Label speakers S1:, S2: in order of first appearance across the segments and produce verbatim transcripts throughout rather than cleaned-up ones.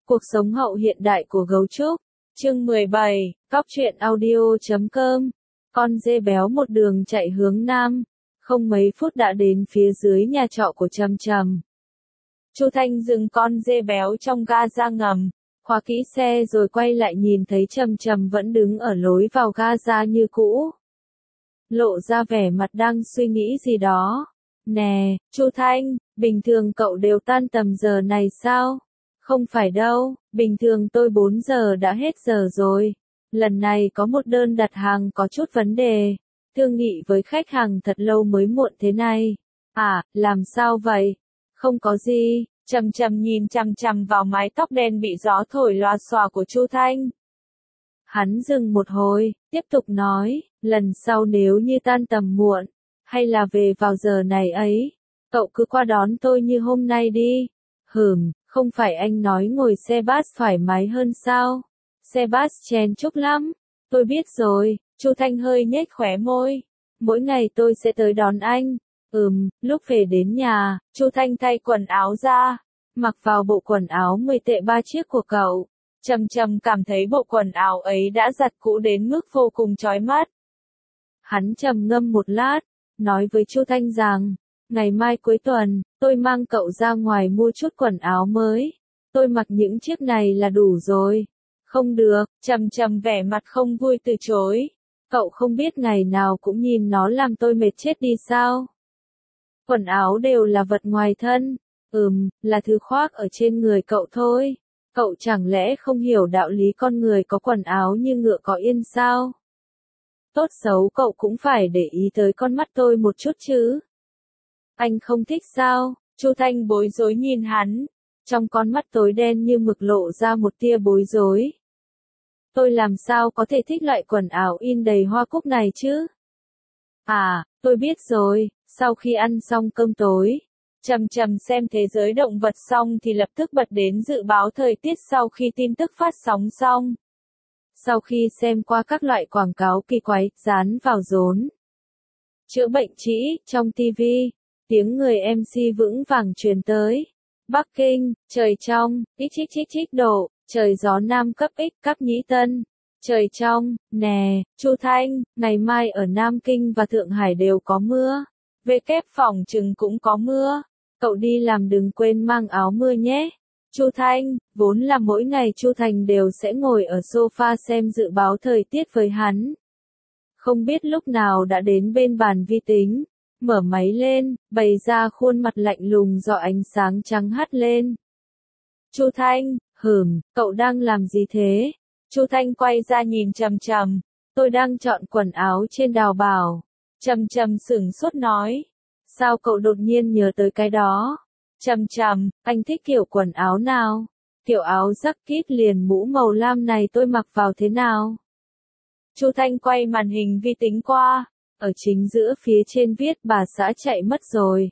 S1: Cuộc sống hậu hiện đại của gấu trúc. Chương mười bảy, cóc truyện audio chấm com. Con dê béo một đường chạy hướng nam, không mấy phút đã đến phía dưới nhà trọ của Trầm Trầm. Chu Thanh dừng con dê béo trong ga ra ngầm, khóa kỹ xe rồi quay lại nhìn thấy Trầm Trầm vẫn đứng ở lối vào ga ra như cũ. Lộ ra vẻ mặt đang suy nghĩ gì đó. Nè, Chu Thanh, bình thường cậu đều tan tầm giờ này sao? Không phải đâu, bình thường tôi bốn giờ đã hết giờ rồi. Lần này có một đơn đặt hàng có chút vấn đề. Thương nghị với khách hàng thật lâu mới muộn thế này. À, làm sao vậy? Không có gì. Trầm Trầm nhìn chằm chằm vào mái tóc đen bị gió thổi loà xòa của Chu Thanh. Hắn dừng một hồi, tiếp tục nói, lần sau nếu như tan tầm muộn, hay là về vào giờ này ấy, cậu cứ qua đón tôi như hôm nay đi. Hừm, không phải anh nói ngồi xe bus thoải mái hơn sao? Xe bus chen chúc lắm. Tôi biết rồi, Chu Thanh hơi nhếch khóe môi. Mỗi ngày tôi sẽ tới đón anh. Ừm, lúc về đến nhà, Chu Thanh thay quần áo ra, mặc vào bộ quần áo mười tệ ba chiếc của cậu. Trầm Trầm cảm thấy bộ quần áo ấy đã giặt cũ đến mức vô cùng chói mắt. Hắn trầm ngâm một lát, nói với Chu Thanh rằng, ngày mai cuối tuần, tôi mang cậu ra ngoài mua chút quần áo mới. Tôi mặc những chiếc này là đủ rồi. Không được, Trầm Trầm vẻ mặt không vui từ chối. Cậu không biết ngày nào cũng nhìn nó làm tôi mệt chết đi sao? Quần áo đều là vật ngoài thân. Ừm, là thứ khoác ở trên người cậu thôi. Cậu chẳng lẽ không hiểu đạo lý con người có quần áo như ngựa có yên sao? Tốt xấu cậu cũng phải để ý tới con mắt tôi một chút chứ. Anh không thích sao? Chu Thanh bối rối nhìn hắn. Trong con mắt tối đen như mực lộ ra một tia bối rối. Tôi làm sao có thể thích loại quần áo in đầy hoa cúc này chứ? À, tôi biết rồi, sau khi ăn xong cơm tối, Trầm Trầm xem thế giới động vật xong thì lập tức bật đến dự báo thời tiết sau khi tin tức phát sóng xong. Sau khi xem qua các loại quảng cáo kỳ quái, dán vào rốn chữa bệnh trĩ, trong ti vi, tiếng người em xê vững vàng truyền tới. Bắc Kinh, trời trong, ít chích chích chích độ, trời gió nam cấp X cấp nhĩ tân. Trời trong, nè, Chu Thanh, ngày mai ở Nam Kinh và Thượng Hải đều có mưa. Về kép phòng chừng cũng có mưa. Cậu đi làm đừng quên mang áo mưa nhé. Chu Thanh, vốn là mỗi ngày Chu Thành đều sẽ ngồi ở sofa xem dự báo thời tiết với hắn. Không biết lúc nào đã đến bên bàn vi tính, mở máy lên, bày ra khuôn mặt lạnh lùng do ánh sáng trắng hắt lên. Chu Thanh, hừm, cậu đang làm gì thế? Chu Thanh quay ra nhìn Trầm Trầm, tôi đang chọn quần áo trên Đào Bảo. Trầm Trầm sửng sốt nói, sao cậu đột nhiên nhớ tới cái đó? Trầm Trầm, anh thích kiểu quần áo nào? Kiểu áo jacket liền mũ màu lam này tôi mặc vào thế nào? Chu Thanh quay màn hình vi tính qua, ở chính giữa phía trên viết bà xã chạy mất rồi.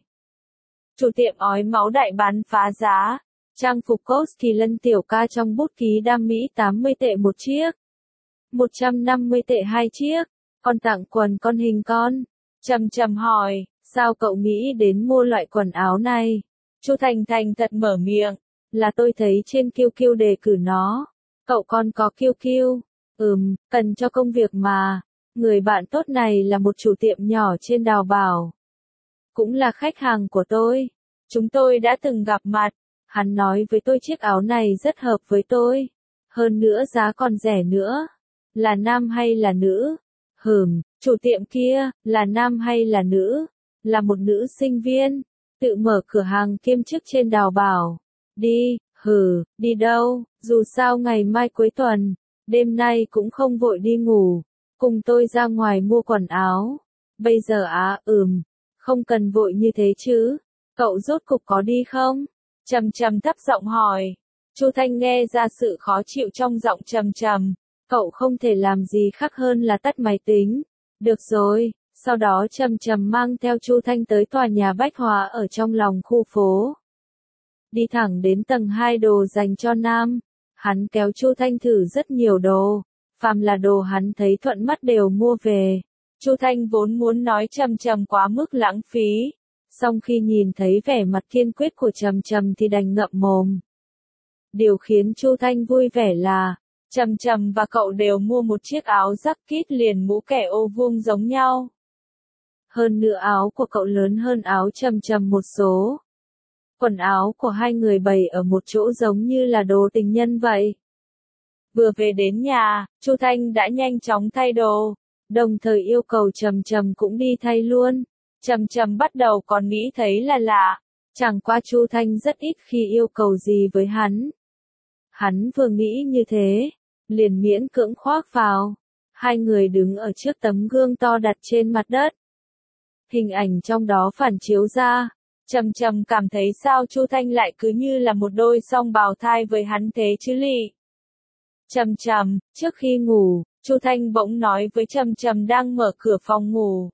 S1: Chủ tiệm ói máu đại bán phá giá, trang phục Cos Kỳ Lân tiểu ca trong bút ký đam mỹ tám mươi tệ một chiếc, một trăm năm mươi tệ hai chiếc, còn tặng quần con hình con. Trầm Trầm hỏi, sao cậu nghĩ đến mua loại quần áo này? Chu Thành thành thật mở miệng, là tôi thấy trên Q Q đề cử nó. Cậu còn có Q Q? Ừm, cần cho công việc mà. Người bạn tốt này là một chủ tiệm nhỏ trên Đào Bảo. Cũng là khách hàng của tôi. Chúng tôi đã từng gặp mặt. Hắn nói với tôi chiếc áo này rất hợp với tôi. Hơn nữa giá còn rẻ nữa. Là nam hay là nữ? Hừm, chủ tiệm kia, là nam hay là nữ? Là một nữ sinh viên. Tự mở cửa hàng kiêm chức trên Đào Bảo. Đi, hừ, đi đâu? Dù sao ngày mai cuối tuần. Đêm nay cũng không vội đi ngủ. Cùng tôi ra ngoài mua quần áo. Bây giờ á, ừm. Không cần vội như thế chứ. Cậu rốt cục có đi không? Trầm Trầm thấp giọng hỏi. Chu Thanh nghe ra sự khó chịu trong giọng Trầm Trầm. Cậu không thể làm gì khác hơn là tắt máy tính. Được rồi. Sau đó Trầm Trầm mang theo Chu Thanh tới tòa nhà bách hóa ở trong lòng khu phố. Đi thẳng đến tầng hai đồ dành cho nam. Hắn kéo Chu Thanh thử rất nhiều đồ. Phàm là đồ hắn thấy thuận mắt đều mua về. Chu Thanh vốn muốn nói Trầm Trầm quá mức lãng phí. Song khi nhìn thấy vẻ mặt kiên quyết của Trầm Trầm thì đành ngậm mồm. Điều khiến Chu Thanh vui vẻ là, Trầm Trầm và cậu đều mua một chiếc áo jacket liền mũ kẻ ô vuông giống nhau. Hơn nữa áo của cậu lớn hơn áo Trầm Trầm một số. Quần áo của hai người bày ở một chỗ giống như là đồ tình nhân vậy. Vừa về đến nhà, Chu Thanh đã nhanh chóng thay đồ, đồng thời yêu cầu Trầm Trầm cũng đi thay luôn. Trầm Trầm bắt đầu còn nghĩ thấy là lạ, chẳng qua Chu Thanh rất ít khi yêu cầu gì với hắn. Hắn vừa nghĩ như thế, liền miễn cưỡng khoác vào. Hai người đứng ở trước tấm gương to đặt trên mặt đất. Hình ảnh trong đó phản chiếu ra, Trầm Trầm cảm thấy sao Chu Thanh lại cứ như là một đôi song bào thai với hắn thế chứ lị. Trầm Trầm, trước khi ngủ, Chu Thanh bỗng nói với Trầm Trầm đang mở cửa phòng ngủ.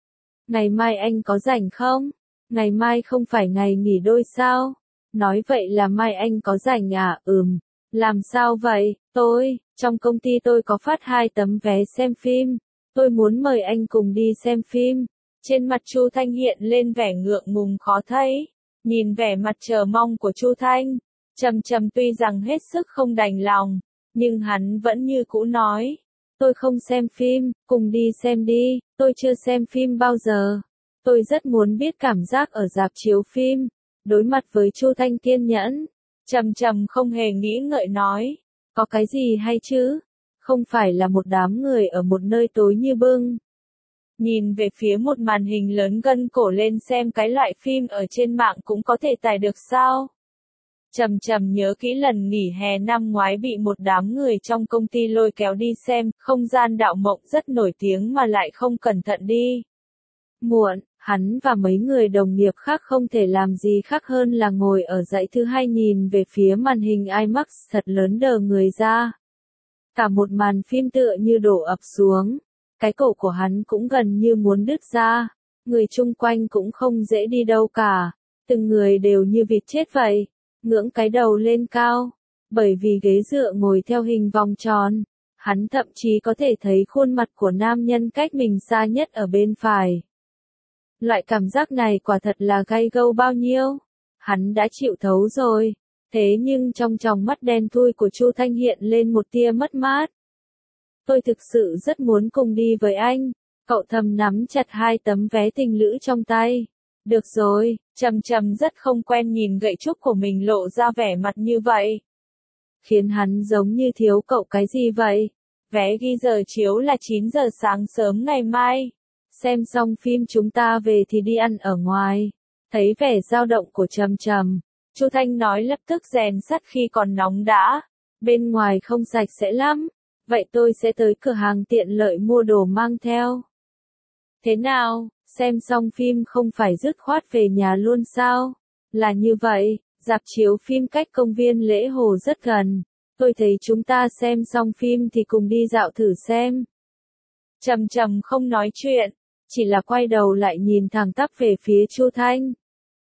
S1: Ngày mai anh có rảnh không? Ngày mai không phải ngày nghỉ đôi sao? Nói vậy là mai anh có rảnh à? Ừm. Làm sao vậy? Tôi, trong công ty tôi có phát hai tấm vé xem phim. Tôi muốn mời anh cùng đi xem phim. Trên mặt Chu Thanh hiện lên vẻ ngượng ngùng khó thấy. Nhìn vẻ mặt chờ mong của Chu Thanh, Trầm Trầm tuy rằng hết sức không đành lòng, nhưng hắn vẫn như cũ nói. Tôi không xem phim, cùng đi xem đi, tôi chưa xem phim bao giờ. Tôi rất muốn biết cảm giác ở rạp chiếu phim. Đối mặt với Chu Thanh kiên nhẫn, Trầm Trầm không hề nghĩ ngợi nói. Có cái gì hay chứ? Không phải là một đám người ở một nơi tối như bưng. Nhìn về phía một màn hình lớn gân cổ lên xem cái loại phim ở trên mạng cũng có thể tải được sao? Trầm Trầm nhớ kỹ lần nghỉ hè năm ngoái bị một đám người trong công ty lôi kéo đi xem, Không gian đạo mộng rất nổi tiếng mà lại không cẩn thận đi. Muộn, hắn và mấy người đồng nghiệp khác không thể làm gì khác hơn là ngồi ở dãy thứ hai nhìn về phía màn hình IMAX thật lớn đờ người ra. Cả một màn phim tựa như đổ ập xuống. Cái cổ của hắn cũng gần như muốn đứt ra. Người chung quanh cũng không dễ đi đâu cả. Từng người đều như vịt chết vậy. Ngưỡng cái đầu lên cao. Bởi vì ghế dựa ngồi theo hình vòng tròn. Hắn thậm chí có thể thấy khuôn mặt của nam nhân cách mình xa nhất ở bên phải. Loại cảm giác này quả thật là gay gâu bao nhiêu. Hắn đã chịu thấu rồi. Thế nhưng trong tròng mắt đen thui của Chu Thanh hiện lên một tia mất mát. Tôi thực sự rất muốn cùng đi với anh. Cậu thầm nắm chặt hai tấm vé tình lữ trong tay. Được rồi, Trầm Trầm rất không quen nhìn gậy trúc của mình lộ ra vẻ mặt như vậy. Khiến hắn giống như thiếu cậu cái gì vậy? Vé ghi giờ chiếu là chín giờ sáng sớm ngày mai. Xem xong phim chúng ta về thì đi ăn ở ngoài. Thấy vẻ dao động của Trầm Trầm, Chu Thanh nói lập tức rèn sắt khi còn nóng đã. Bên ngoài không sạch sẽ lắm. Vậy tôi sẽ tới cửa hàng tiện lợi mua đồ mang theo. Thế nào, xem xong phim không phải dứt khoát về nhà luôn sao? Là như vậy, rạp chiếu phim cách công viên Lễ Hồ rất gần. Tôi thấy chúng ta xem xong phim thì cùng đi dạo thử xem. Trầm Trầm không nói chuyện, chỉ là quay đầu lại nhìn thẳng tắp về phía Chu Thanh.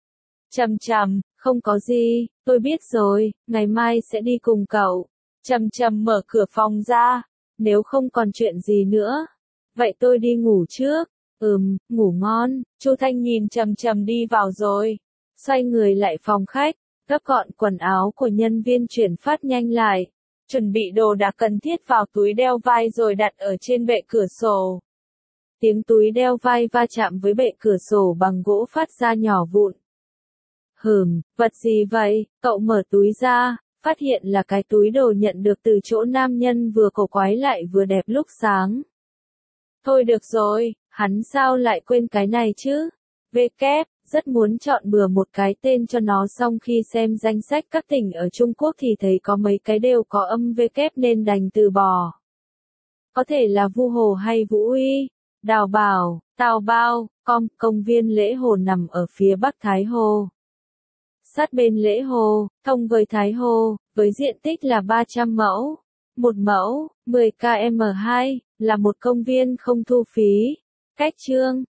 S1: Trầm Trầm, không có gì, tôi biết rồi, ngày mai sẽ đi cùng cậu. Trầm Trầm mở cửa phòng ra, nếu không còn chuyện gì nữa, vậy tôi đi ngủ trước. Ừm, ngủ ngon. Chu Thanh nhìn Trầm Trầm đi vào rồi, xoay người lại phòng khách, gấp gọn quần áo của nhân viên chuyển phát nhanh lại, chuẩn bị đồ đạc cần thiết vào túi đeo vai rồi đặt ở trên bệ cửa sổ. Tiếng túi đeo vai va chạm với bệ cửa sổ bằng gỗ phát ra nhỏ vụn. Hừm, vật gì vậy? Cậu mở túi ra, phát hiện là cái túi đồ nhận được từ chỗ nam nhân vừa cổ quái lại vừa đẹp lúc sáng. Thôi được rồi, hắn sao lại quên cái này chứ? V kép, rất muốn chọn bừa một cái tên cho nó xong khi xem danh sách các tỉnh ở Trung Quốc thì thấy có mấy cái đều có âm V kép nên đành từ bỏ. Có thể là Vu Hồ hay Vũ Uy, Đào Bảo, Tào Bao, com, công viên Lễ Hồ nằm ở phía bắc Thái Hồ. Sát bên Lễ Hồ, thông với Thái Hồ, với diện tích là ba trăm mẫu. Một mẫu, mười ki lô mét hai, là một công viên không thu phí. Cách Chương,